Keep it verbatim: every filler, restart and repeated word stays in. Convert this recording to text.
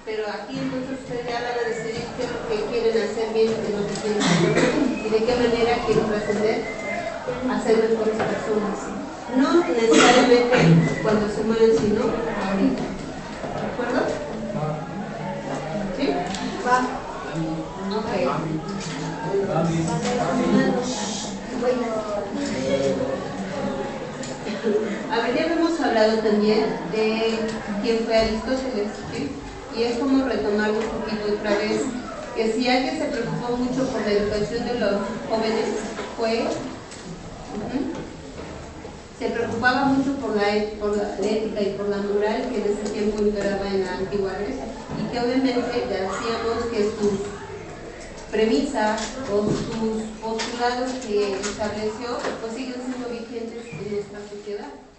pero aquí entonces ustedes ya van a decidir qué es lo que quieren hacer bien y qué es lo que quieren hacer bien, y de qué manera quieren trascender a ser mejores personas. No necesariamente cuando se mueren, sino ahorita. ¿De acuerdo? ¿Sí? Va. Ok. A ver, ya hemos hablado también de quién fue Aristóteles, ¿sí? Y es como retomarlo un poquito otra vez, que si alguien se preocupó mucho por la educación de los jóvenes, fue, uh-huh, se preocupaba mucho por la, por la ética y por la moral que en ese tiempo imperaba en la antigua Grecia, y que obviamente ya decíamos que sus premisas o sus postulados que estableció pues siguen siendo vigentes en nuestra sociedad.